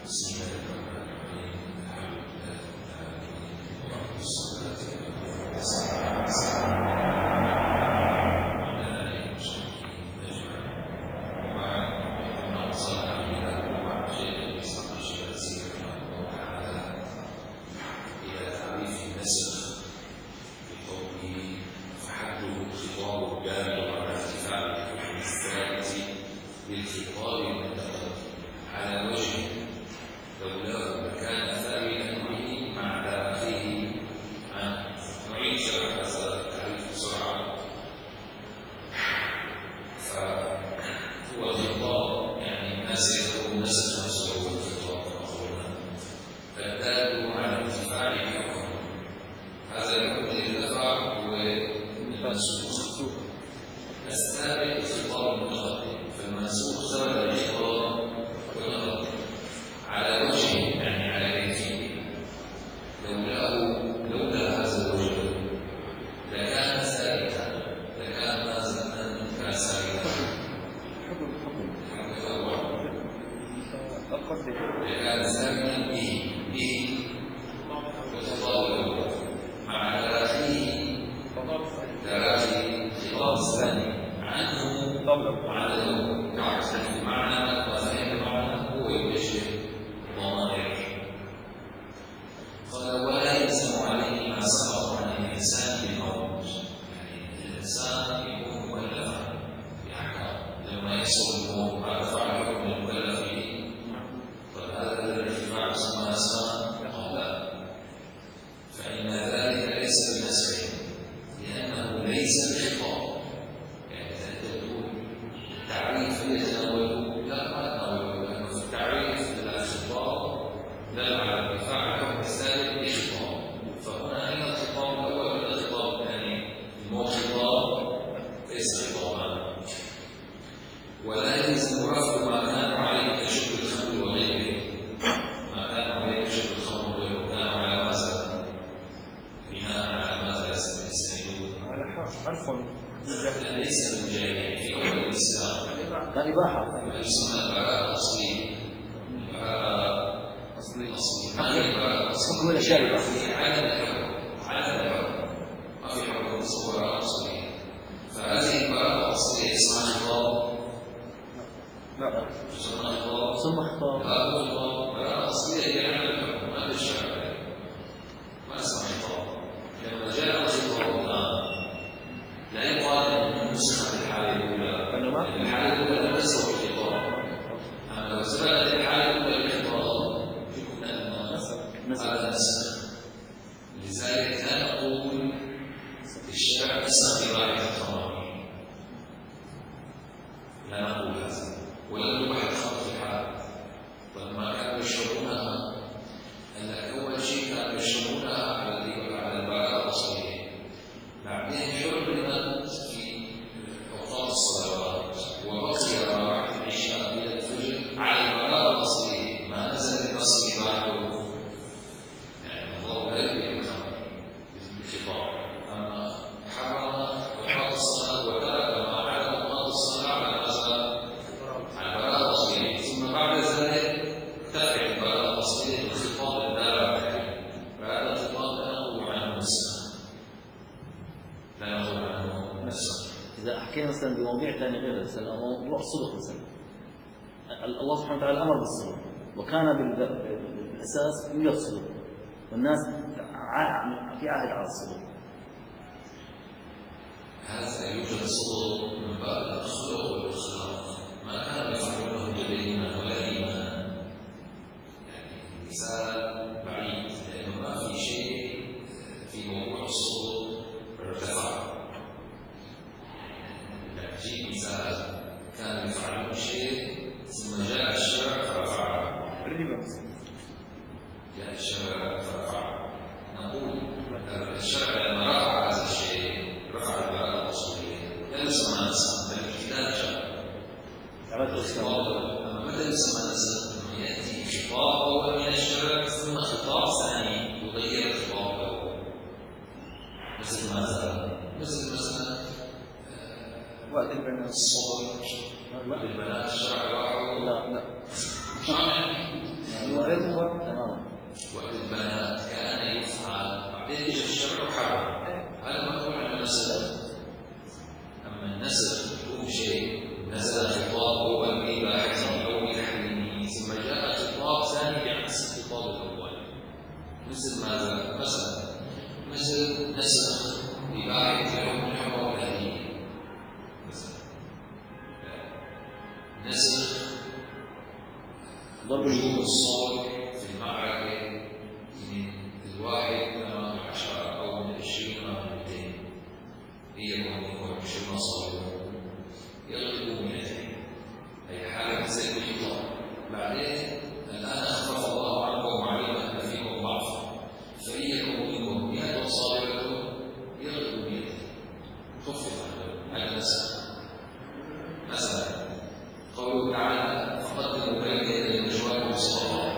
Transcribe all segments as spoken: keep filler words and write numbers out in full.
الله سبحانه وتعالى أمر بالصدق وكان بالأساس يوجد صدق والناس في عهد على الصدق. هذا يوجد الصدق من باب الخلق والإخلاق ما كان يفعله بالإيمان ولا إيمان، يعني مثال بعيد لأنه ما في شيء في موضوع الصدق ارتفع. نجيب مثال كان يفعله شيء ثم جاء الشرع فرفعه، جاء الشرع فرفعه، نقول الشرع لما رفع هذا الشيء رفع البراءة الأصولية لا يسمى نسخا بل ابتداء شرع. أما متى يسمى نسخا؟ أنه يأتي خطاب أول من الشرع ثم خطاب ثاني يغير الخطاب الأول، مثل ماذا؟ مثل مثلا وقت البنات الصور، وقت البنات الشرع واحد. لا لا الإخوة تماما. وقت البنات كان يفعل بعدين يجي الشرع وحرم. هذا ما هو عن النسل. أما النسل هو شيء نزل خطاب أول بإباحته أو بتحريمه ثم جاء خطاب ثاني بعكس الخطاب الأول. مثل ماذا؟ مثلا مثل نسخ إباحة الحكم الحرام الأهلية مثلا نسخ ضرب الصوت في المعركة من الواحد من عشرة أو من عشرين أو من مئتين هي مهمة عشرين صوت يغلب مئتين أي حالة مثل الخطاب. بعدين الآن أخفف الله عنكم وعلم أن فيكم ضعفا فإن يكن منكم مئة صابرة يغلب مئتين خفف على نفسه. مثلا قوله تعالى فقدموا بين يدي النجوى والصلاة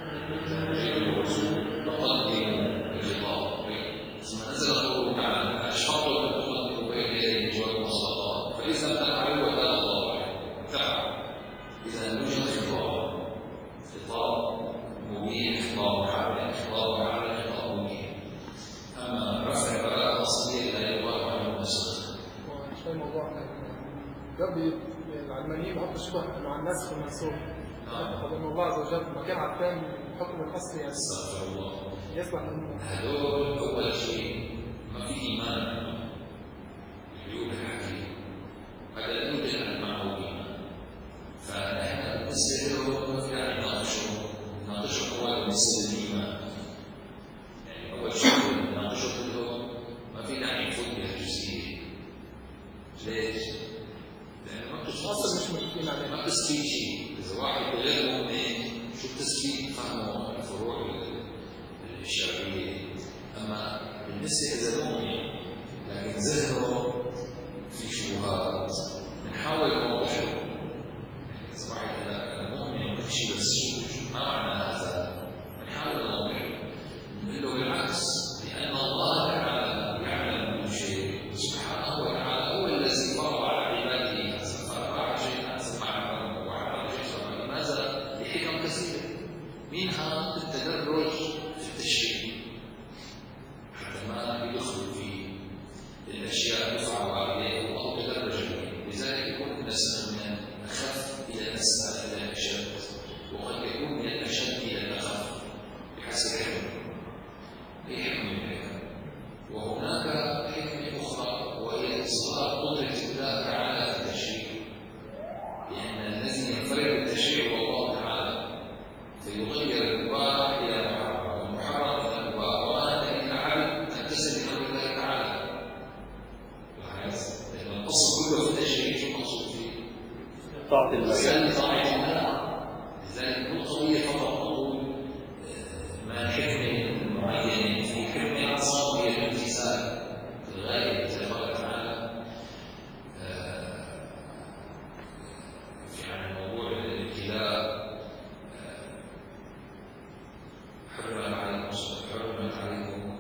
فقدموا الخطاب ثم نزل قوله تعالى أشفقوا أن تقدموا بين يدي النجوى والصلاة فإذا لم تفعلوا وكان الله عليكم تفعلوا. إذا يوجد خطاب خطاب مبين خطاب محرم خطاب محرم خطاب مبين. أما رفع براءة أصلية لا يقال عنه نسخ. شوي موضوع قبل العلمانيين بحطوا شبه مع النسخ والمنسوخ. طب إن الله عز وجل ما كان عارفين الحكم الأصلي يعني. استغفر الله. يصلح منه. هذول أول شيء ما في إيمان يقول الحكيم هذا لا يوجد أن معه إيمان. فنحن بالنسبة له ما في داعي نناقشه نناقشه أول بالنسبة للإيمان. يعني أول شيء نناقشه له ما في داعي نفوت بهالجزئية. ليش؟ لأن ما بتثبت ما بتثبت شيء. إذا واحد غير مؤمن شو بتثبت فهمه الفروع الشرعية. أما بالنسبة إذا مؤمن لكن ذهنه في شبهات بنحاول نوضحه. إذا واحد أنا مؤمن ما في شيء بس شو ما معنى هذا؟ بنحاول نوضحه نقول له بالعكس لأن الله تعالى يعلم كل شيء سبحانه وتعالى هو الذي فرض على عباده فرض شيئا سمعنا وعلى شيئا. لماذا؟ لحكم كثيرة منها التدرج في التشريع حتى ما يدخل في الأشياء يفعل عليه أو تدرج فيه. لذلك يكون النسخ من الأخف إلى الأسهل إلى الأشد وقد يكون من الأشد إلى الأخف بحسب حكمه. هي حكمة من الحكم. وهناك حكمة أخرى وهي إصرار قدرة الله تعالى في التشريع. لأن الذي ينفرد بالتشريع هو الله تعالى فيغير المباح إلى محرم والمحرم إلى مباح وأنت إن عبد أن تسلم أمر الله تعالى. لأن الأصل كله في التشريع شو المقصود فيه؟ طاعة الله. لذلك كل قضية فقط نقول ما حكمة معينة في حكمة أصلا هي الامتثال الغاية زي ما قال تعالى في عن موضوع الابتلاء حرم عليكم حرمت عليكم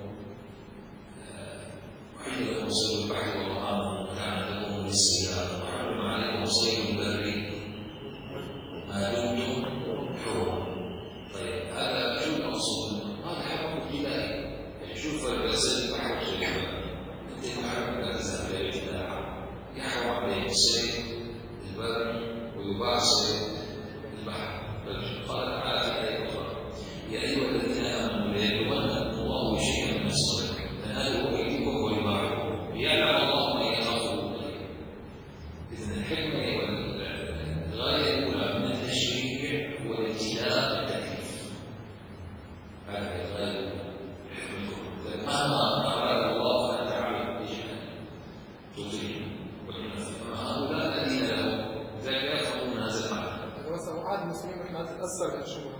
وحل لكم صيد البحر والطعام متاعا لكم وللسيارة وحرم عليكم صيد البر ما دمتم حرما. طيب هذا شو المقصود؟ هذا حرم ابتدائي. يعني شوف الرسل البحر وصيد البر انت محرم لا تذهب الى الابتلاع يحرم عليك صيد البر ويباع صيد البحر. قال تعالى في آية أخرى يا أيها الذين آمنوا لا يبلونكم الله شيئا من صدقكم تنالوا أيديكم ورماحكم ليعلم الله من يخافه. إذن الحكمة والغاية الأولى من التشريع هو الابتلاء بالتكليف. هذه الغاية الحكمة. مهما أراد الله أن تعمل بجهل تطيع وهؤلاء الذين لهم ذلك يفهمون هذا المعنى. مثلا عاد المسلمين احنا نتأثر بالشبهة.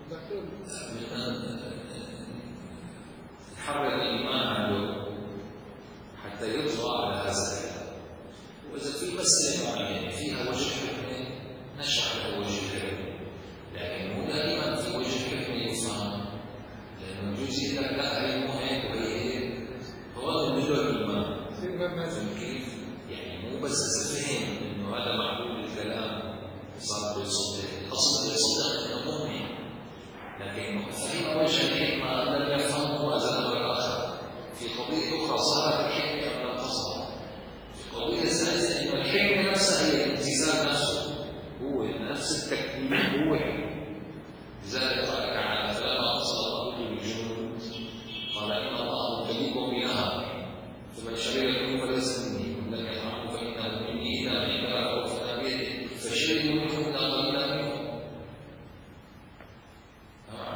يحرر الإيمان عنده حتى يطغى على هذا الكلام. وإذا في مسألة معينة فيها وجه حكمة نشرح له وجه الحكمة. لكن مو دائما في وجه حكمة يفهم. لأنه يجوز يقول لك لا هي مو هيك وهي هيك. هو من له الإيمان. كيف؟ يعني مو بس إذا فهم إنه هذا معقول الكلام صار بيصدق. أصلا يصدق إنه مؤمن.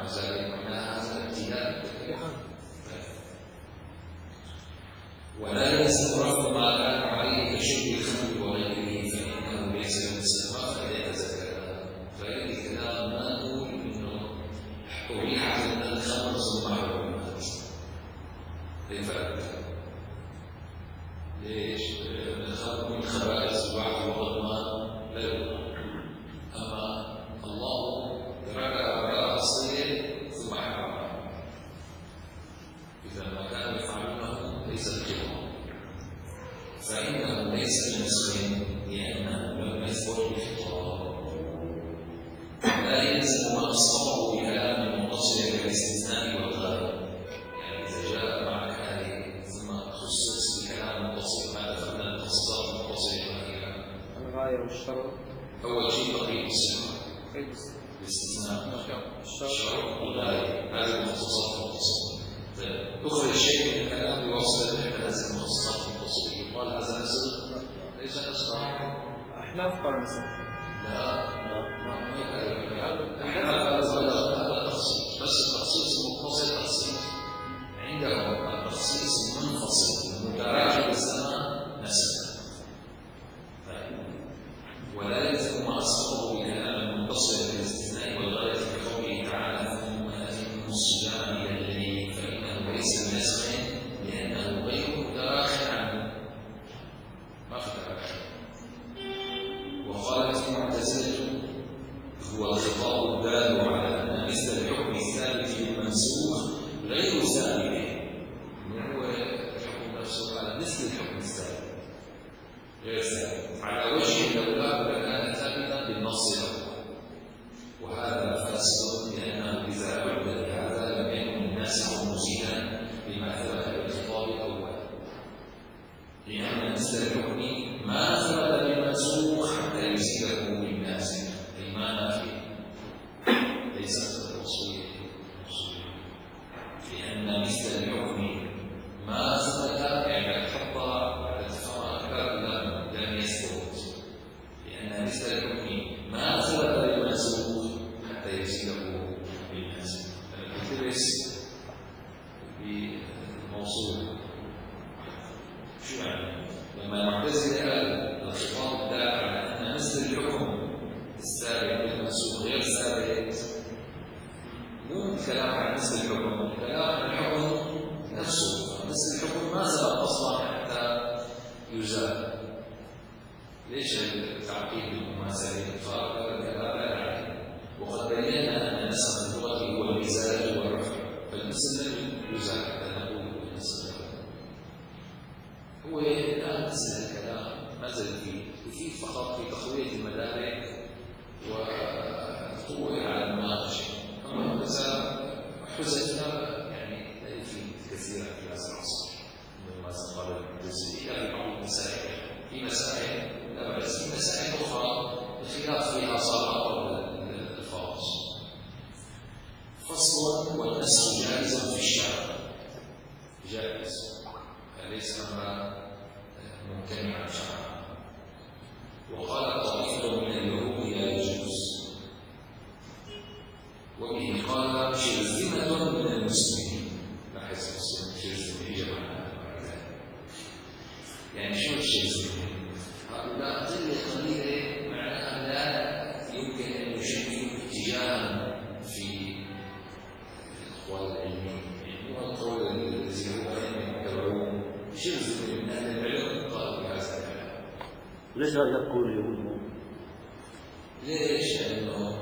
ذلك معناها هذا ابتلاء ولا يلزم رفض ما كان عليه كشرب الخمر وغيره فإنه ليس بالاستغراق فلا يتزكى فإن الكلام ما نقول إنه أبيحت لنا الخمر ثم حرمت كيف أبدا؟ ليش؟ لأن الخمر من خبائث البعض والغضمان لا يضمن أما الله تركها وراء أصله ثم حرمها إذا ما كانوا يفعلونه ليس القرآن فإنه ليس بمسلم لأنه لم يثبت بالخطاب لا يلزم ما أصابه بكلام منفصل كالاستثناء والغاية يعني إذا جاء معك هذه ثم خصص بكلام منفصل ما دخلنا الخصائص المنفصلة وهي الغاية والشرط أول شيء تقييد الصفة الاستثناء الشرط والغاية هذه المخصصات المنفصلة تخرج شيء من الكلام يوصل إلى هذه المخصصات المنفصلة يقال هذا نسل ليس نسل أحناف قال نسل لا هذا تخصيص بس التخصيص المنفصل تخصيص عندهم التخصيص المنفصل المتراجع بالزمان نسل ولا يلزم ما أصابه بكلام المنفصل بالاستثناء والغاية كقوله تعالى ثم أتم الصيام إلى الليل فإنه ليس بنسخ لأنه غير متراخٍ عنه ما في تراخٍ وقالت المعتزلة هو الخطاب الدال على أن مثل الحكم الثابت المنسوخ غير ثابت هو الحكم نفسه على مثل الحكم الثابت غير ثابت على وجه لولا لكان ثابتا بالنص الأول وهذا فاسد لأنه إذا عد لهذا لم يكن الناسخ موزنا بما ثبت بالخطاب الأول لأن مثل الحكم ما ثبت بالمنسوخ حتى يزيده بالناسخ أي ما نافي ليست الوصية لأن مثل الحكم ما ثبت يعني حط على التفاهم أكثر لم يثبت لأن مثل الحكم ما ثبت بالمنسوخ حتى يزيده بالناسخ التلبس بالموصول شو يعني؟ لما المعتزلة قال الخطاب الدال على أن مثل الحكم الثابت بالمنسوخ غير ثابت مو كلام عن مثل الحكم كلام عن الحكم نفسه مثل الحكم ما سبق أصلا حتى يزال ليش التعقيد بالمماثلة فقال الكلام لا يعني وقد بينا أن نسخ اللغة هو الإزالة والرفع فالمثل يزال حتى نقول بالنسبة هو الآن مثل الكلام ما زال فيه يفيد فقط في تقوية المدارك والقوة على المناقشة أما إذا حزتنا يعني لا يفيد كثيرا في هذا العصر مما قال المعتزلة إلا في بعض المسائل في مسائل لا بأس في مسائل أخرى الخلاف فيها صار أقرب الألفاظ فصل والنسخ جائز في الشرع جائز ليس أمرا ممتنعا شرعا وقال طائفة من اليهود لا يجوز وبه قال شرذمة من المسلمين لاحظ المسلم شرذمة يجب عنها يعني شو الشرذمة؟ هؤلاء قلة قليلة معناها لا يمكن أن يشكلوا اتجاها في الأقوال العلمية يعني هو القول الذي هو أن يتبعون شرذمة من أهل العلم قالوا بهذا الكلام ليش لا يقول اليهود؟ ليش؟ لأنه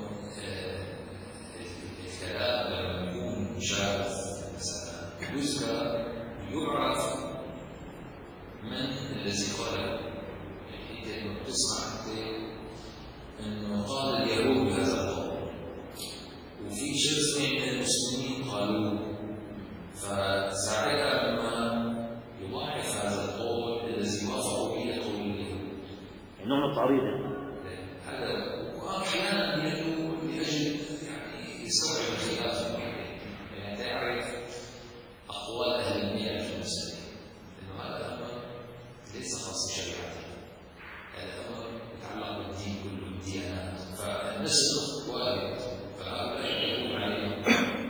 الكلام لما يكون مشابه مثلا يذكر يعرف من الذي قاله يعني انت بتسمع انه قال اليهود بهذا القول وفي شرذمة من المسلمين قالوه فساعتها لما يضاعف هذا القول الذي وافقوا به قول اليهود نوع من التعريض هذا واحيانا يدعو لاجل يعني يستوعب الخلاف يعني تعرف اقوال اهل المياه في المساله انه هذا امر ليس خاص بشريعته هذا امر يتعلق بالدين كله الديانات فالنسخ وارد فهؤلاء يدعون عليهم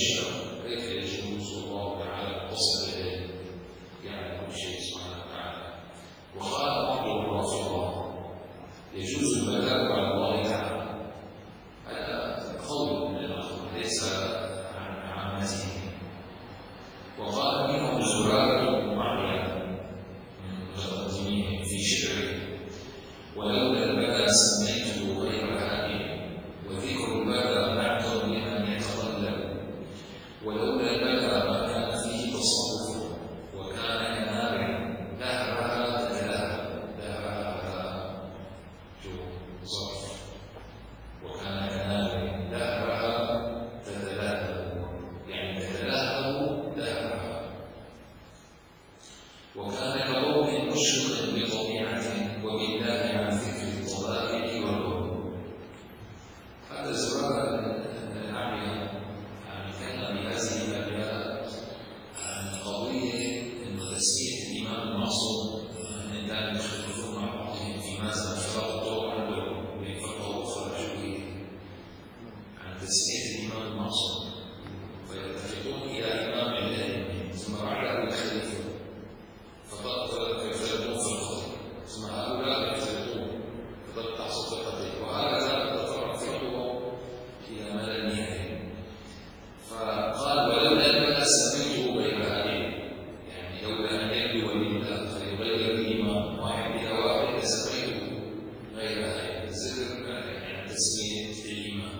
الشر كيف يجوز والله تعالى وصل إليه يعني كل شيء سبحانه وتعالى. وقال بعض الرافضة يجوز البلاء على الله تعالى، هذا قول من الأخوة ليس عن عامته. وقال منهم زرارة بن معين من متقدمين في شعره ولولا البلاء سميته غير هادئ وذكر البلاء معدل لمن يتطلب ولولا البلاء ما كان فيه تصرف وكان كنابع دهرها تتلاهى دهرها جو ظرف وكان كنابع دهرها تتلاهى يعني تتلاهى دهرها وكان كروح مشرق بطبيعة وبالله عن ذكر الطبائع والعلوم. هذا زرار الأعمية عن كان بهذه الأبيات عن قضية أن تسمية الإمام المعصوم من كان يختلفون مع بعضهم في ماذا فرضوا عنه ويفرقوا وخرجوا به عن تسمية الإمام المعصوم فيتفقون إلى إمام الله ثم رعاه الخليفة فقد يفترقون في الخطر ثم هؤلاء يفترقون فتقطع صفقته وهكذا تتطرق فقهه إلى ما لا نهاية. فقال ولولا البلاء سميته غير هادئ يعني لولا أن يبدو لله فيغير الإمام واحد إلى واحد لسميته غير هادئ الزر يعني تسمية الإمام.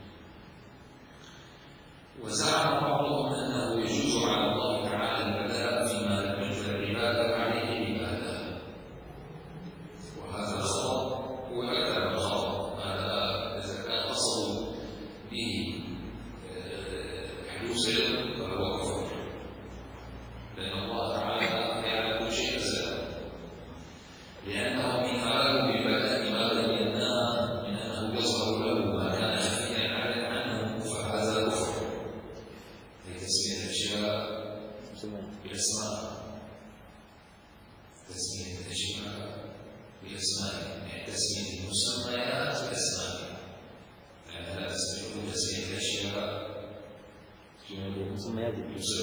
وزعم بعضهم أنه يجوز على الله تعالى البلاء فيما لم يجر العبادة عليه عبادة وهذا خطأ وهذا خطأ. هذا إذا كان قصد به حدوث علم فهو كفر لأن الله تعالى يعلم كل شيء أزلا لأنه من أراد بالبلاء ما لم ينام من أنه يظهر له ما كان خفيا عنه فهذا كفر. تسمية الأشياء بأسماء تسمية الأشياء بأسماء يعني تسمية المسميات بأسماء يعني لا تسمية تسمية الأشياء مسميات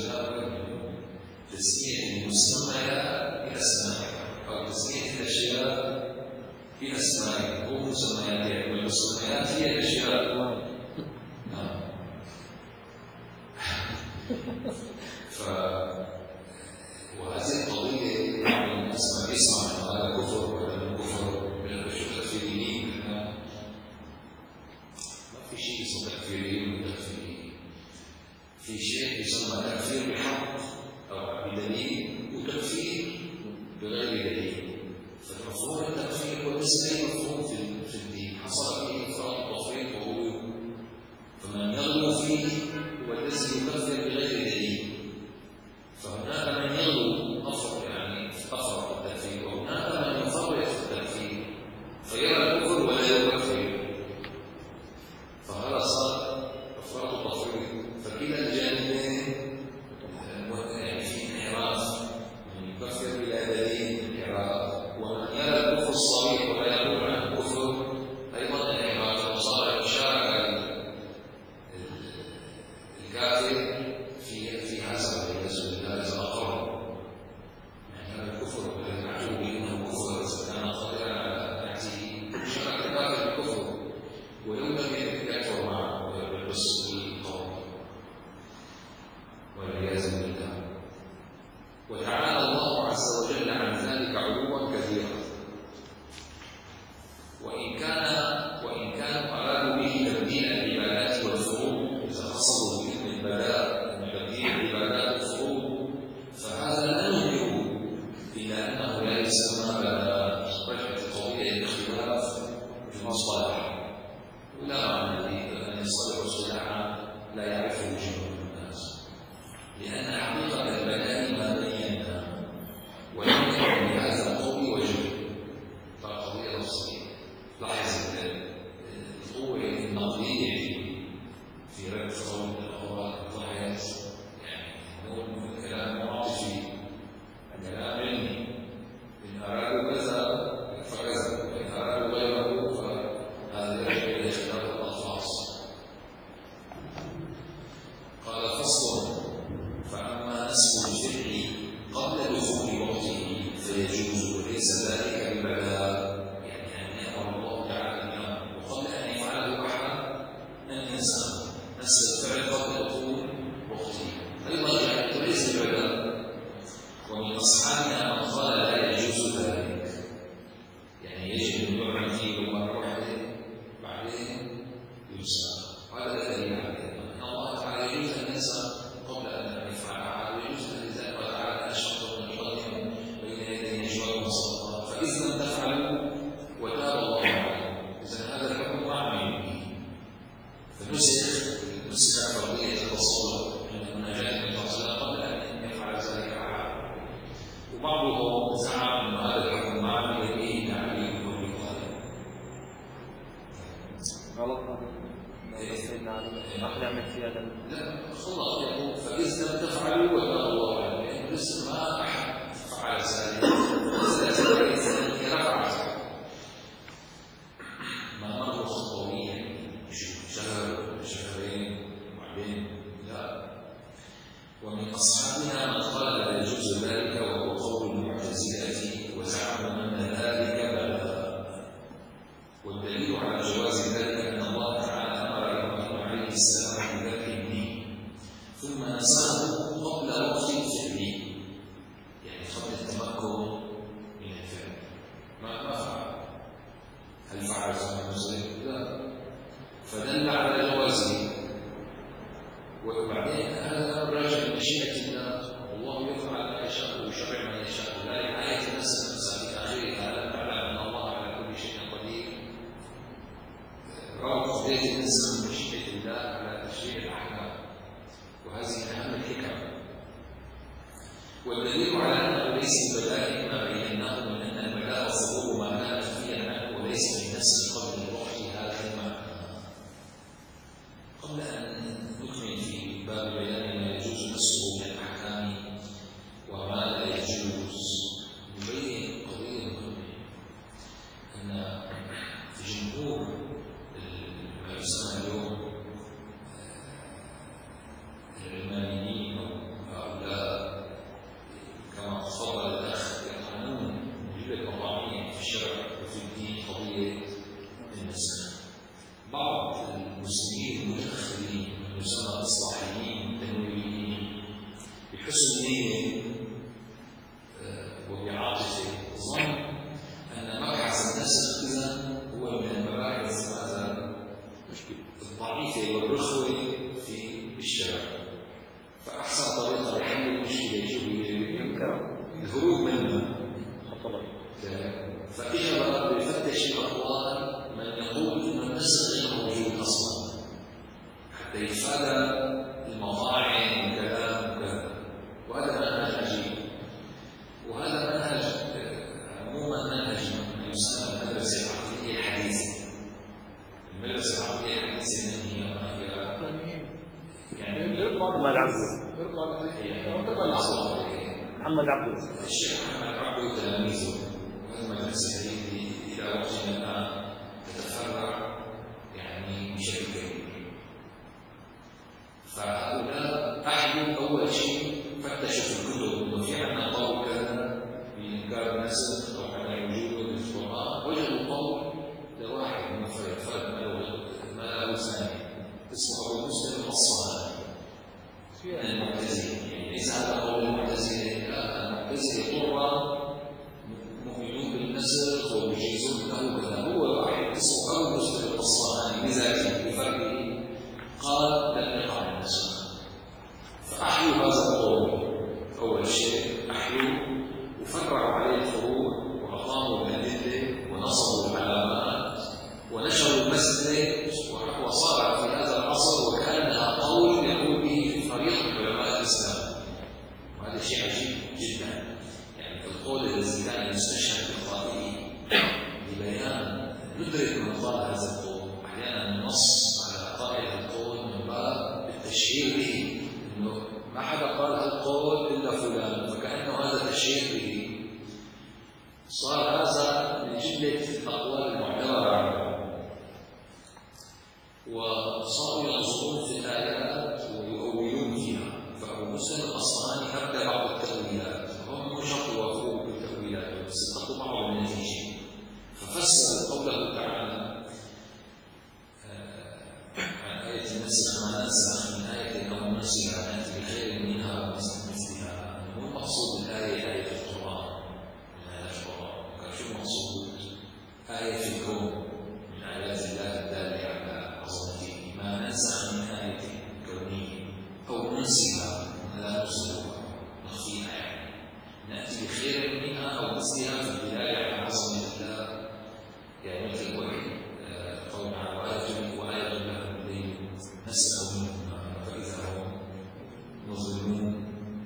تسمية المسميات بأسماء أو تسمية الأشياء بأسماء هو مسميات يعني والمسميات هي الأشياء. نعم. ف وهذه القضية بعض الناس ما بيسمع أن هذا كفر وهذا كفر بالشيء تكفيريين ما في شيء اسمه تكفيريين وتكفيريين في شيء يسمى تكفير بحق أو بدليل وتكفير بغير دليل. فالمفهوم التكفير هو ليس أي مفهوم في الدين حصل فيه إفراط وتفريط وغلو فمن يغلو فيه هو الذي يكفر بغير دليل. فهناك من يغلو أفرط يعني أفرط التكفير وهناك من يفرط التكفير فيرى الكفر ولا يكفر فهذا صار أفرط التفريط. فكلا الجانبين يعني في انحراف من يكفر بلا دليل انحراف ومن يرى الكفر الصريح ولا يقول عن الكفر أيضا انحراف وصار يشارك الكافر في في هذا بالنسبه لهذا اقر يعني هذا الكفر الذي نعتبر انه كفر اذا كان قادرا على نعته شرع الكافر بالكفر ولو لم يكفر معه بالبس والقول والعياذ بالله. وتعالى الله عز وجل عن ذلك علوا كثيرا. وان كان وان كانوا ارادوا به تبديل العبادات والفروض اذا قصدوا باسم البلاء تبديل العبادات والفروض فهذا لا ننكره الا انه لا يسمى بلاء رجعت قضيه الاختلاف في المصطلح ولا معنى ان يصطلح اصطلاحا لا يعرفه جمهور الناس لان حقيقه البلاء ما بينا ولم يكن بهذا القول وجه فقضيه نفسيه. لاحظ القوه النقديه في رد قول الاقوال الضحيات يعني نقول كلام عاطفي كلام علمي ان ارادوا كذا فكذا وان ارادوا غيره فهذا يرجع الى خلاف الالفاظ. قال فصل. فأما نسب الفعل قبل دخول وقته فيجوز وليس ذلك ببلاء، يعني أن يأمر الله تعالى الأمر وقبل أن يفعله أحد أن ينسى نسب الفعل قبل دخول وقته، أيضا يعني وليس ببلاء. ومن أصحابنا من قال لا يجوز ذلك، يعني يجب أن يعمل فيه مرة واحدة بعدين ينسى. هذا دليل على أن الله تعالى يجوز أن ينسى قبل أن يفعلها، ويجوز أن يزال وتعالى أشرف من يقدم بين يدي نجوى المصدقات. فإذا لم تفعلوا وتاب الله عليكم، إذا هذا الحكم معمول به. فنسخ نسخ فرضية التصور من المناجاة من الله قبل أن يفعل ذلك أحد. وبعضهم زعم أن هذا الحكم معمول به تعليم كل قادم. غلط هذا. سيدنا علي راح نعمل في هذا. لا خلاص يقول فإذا لم تفعلوا وتاب الله عليكم، لأنه لسه ما أحد فعل ذلك، ولذلك الإنسان يرفع ذلك. ما مر خطويا شهر شهرين وبعدين لا. ومن أصحابنا من قال لا يجوز ذلك وهو قول المعتزلة، وزعموا أن ذلك بلاء. والدليل على جواز ذلك أن الله تعالى عليه السلام بذبح الدين ثم نساه قبل وقت الفعل، يعني قبل التمكن من الفعل. ما ما فعل. هل فعل زمان مسلم؟ لا. فدل على جوازه. وبعدين هذا راجع لمشيئة الله، والله يفعل ما يشاء ويشرع ما يشاء، لا رعاية نفس الإنسان بتأخيرها. لا تعلم أن الله على كل شيء قدير. روى قضية الإنسان بمشيئة الله على تشريع الأحكام، وهذه أهم الحكم. والدليل على أنه ليس ببلاء ما بيناه من أن البلاء ظهور ما كان خفيا عنه وليس من نفس قبل الوحي. هذا المعنى. قبل أن نكمل في باب بيان ما يجوز نسبه من الأحكام وما لا يجوز، نبين قضية مهمة، أن في جمهور ما يسمى اليوم العلمانيين وهؤلاء كما تفضل الأخ يقعنون وجود مطاعين في الشرع وفي الدين قضية النسخ. بعض المسلمين المتأخرين من يسمى الإصلاحيين التنويريين بحسن نية وبعاطفة ظن أن مبحث النسخ إذا هو من المباحث الضعيفة والرخوة في الشرع. فأحسن طريقة لحل المشكلة هي الهروب منها. فإجا بفتش الأقوال من يقول أن النسخ غير موجود أصلا حتى يتفادى المطاعن والكلام وكذا، وهذا منهج عجيب. وهذا منهج عموما منهج من يسمى المدرسة العقلية الحديثة. المدرسة العقلية الحديثة من هي ما هي يعني محمد عبده محمد عبده الشيخ محمد عبده وتلاميذه. وهذه المدرسة هذه إلى وقتنا الآن تتفرع يعني بشكل كبير. فهؤلاء أحدوا أول شيء فتشوا في الكتب إنه في عندنا قول كذا بإنكار النسخ أو عدم وجوده في القرآن، وجدوا قول لواحد من فرد فرد ما له ثاني اسمه أبو مسلم الأصفهاني من المعتزلة. يعني ليس هذا قول المعتزلة، لا، المعتزلة طرا مؤمنون بالنسخ ويجيزون له كذا. هو واحد اسمه أبو مسلم الأصفهاني بذاته بفرده قال لم يقع النسخ. فأحيوا هذا القول أول شيء، أحيوا وفرعوا عليه الفروع وأقاموا الأدلة ونصبوا العلامات ونشروا المسألة، وصار في هذا العصر وكأنها قول يقول به في فريق علماء الإسلام. وهذا شيء عجيب جدا. يعني القول الذي كان يستشهد بقائله لبيان ندرك من قال هذا القول. أحيانا النص على قائل القول من باب التشهير به، إنه ما حدا قال القول إلا فلان، فكأنه هذا تشهير به. صار هذا من جملة الأقوال المعتبرة عنه. وصاروا ينظرون في الآيات ويؤولون فيها. ننسيها لا نرسلها نخفيها يعني نأتي بخير منها أو مثلها في البداية على عظمة الله يعني مثل الوحي قولنا وآية وآية لهم الليل نسأل منهم فإذا هم مظلمون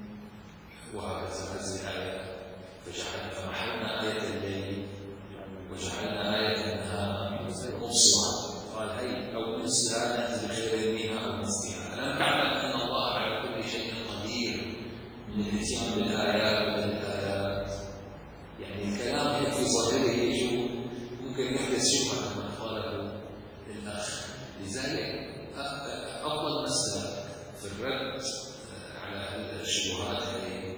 وهكذا هذه الآية فجعلنا فمحونا آية الليل وجعلنا آية النهار مبصرة قال هي أو ننسها نأتي بخير منها أو مثلها ألم تعلم أن الله على كل شيء قدير من الاتيان بالآيات وبالآيات يعني الكلام هيك في ظاهره يجوا ممكن يحدث شبهة كما قاله الأخ لذلك أفضل مسألة في الرد على الشبهات هذه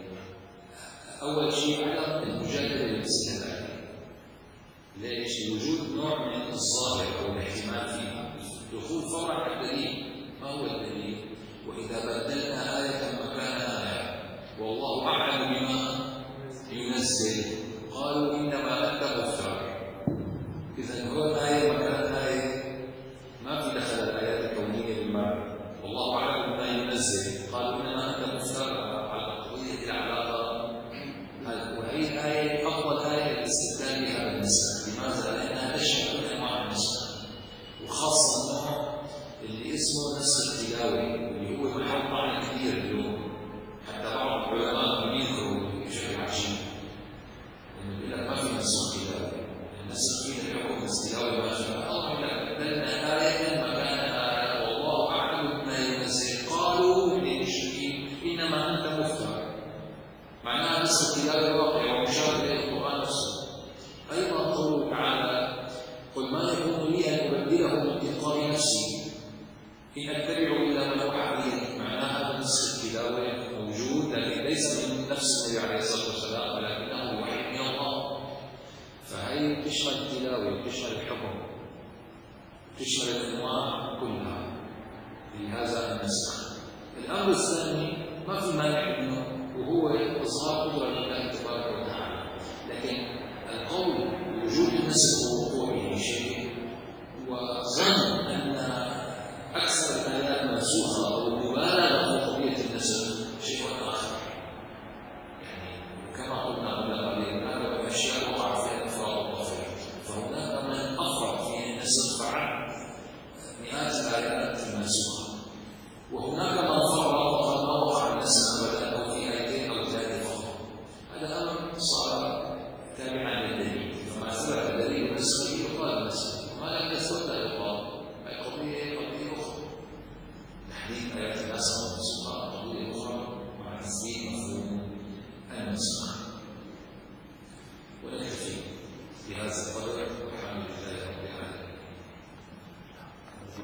أول شيء على المجادلة بالسنة ليش؟ وجود نوع من الظاهر أو الاحتمال فيها دخول فورا على الدليل ما هو الدليل؟ وإذا بدلنا آية مكان آية والله أعلم بما ينزل قالوا إنما أنت مفتر إذا هو آية مكان آية ما في دخل الآيات الكونية بالمعنى والله أعلم بما ينزل قالوا إنما أنت مفتر على قضية العلاقة وهي الآية أفضل آية للاستدلال بها بالنسبة لماذا؟ لأنها تشمل كل أنواع النسخ وخاصة النوع اللي اسمه نسخ التلاوي اللي هو محل طعن كبير اليوم حتى بعض العلماء بينكروا شيء عجيب انه بيقول لك ما في نسخ تلاوي النسخ فيه الحكم التلاوي ما في الله لا بدلنا آية مكان آية والله أعلم بما ينزل قالوا للمشركين إنما أنت مفتر معناها نسخ التلاوي واقع ومشابه للقرآن نفسه أيضا قوله تعالى قل ما يكون لي أن أبدله من تلقاء نفسي إن أتبع إلا ما يوحى إلي معناها نسخ التلاوة موجود لكن ليس من نفس النبي عليه الصلاة والسلام ولكنه وحي من الله فهي تشمل التلاوة تشمل الحكم تشمل الأنواع كلها في هذا النسخ. الأمر الثاني ما في مانع منه وهو إظهار قدرة لله تبارك وتعالى لكن القول بوجود النسخ ووقوعه شيء وظن أن أكثر الآيات منسوخة أو مبالغة في قضية النسخ شيء آخر يعني كما قلنا قبل قليل هناك أشياء وقع فيها إفراط وتفريط فهناك من أفرط في النسخ فعل مئات الآيات المنسوخة وهناك من فرط وقد ما وقع النسخ أبدا أو في آيتين أو ثلاثة فقط هذا أمر صار تابعا للدليل فما ثبت الدليل نسخه يقال نسخه وما لم يثبت لا يقال أي قضية قضية أخرى تحديد آيات النسخ والمنسوخات قضية أخرى مع تثبيت مفهوم النسخ ونكتفي بهذا القدر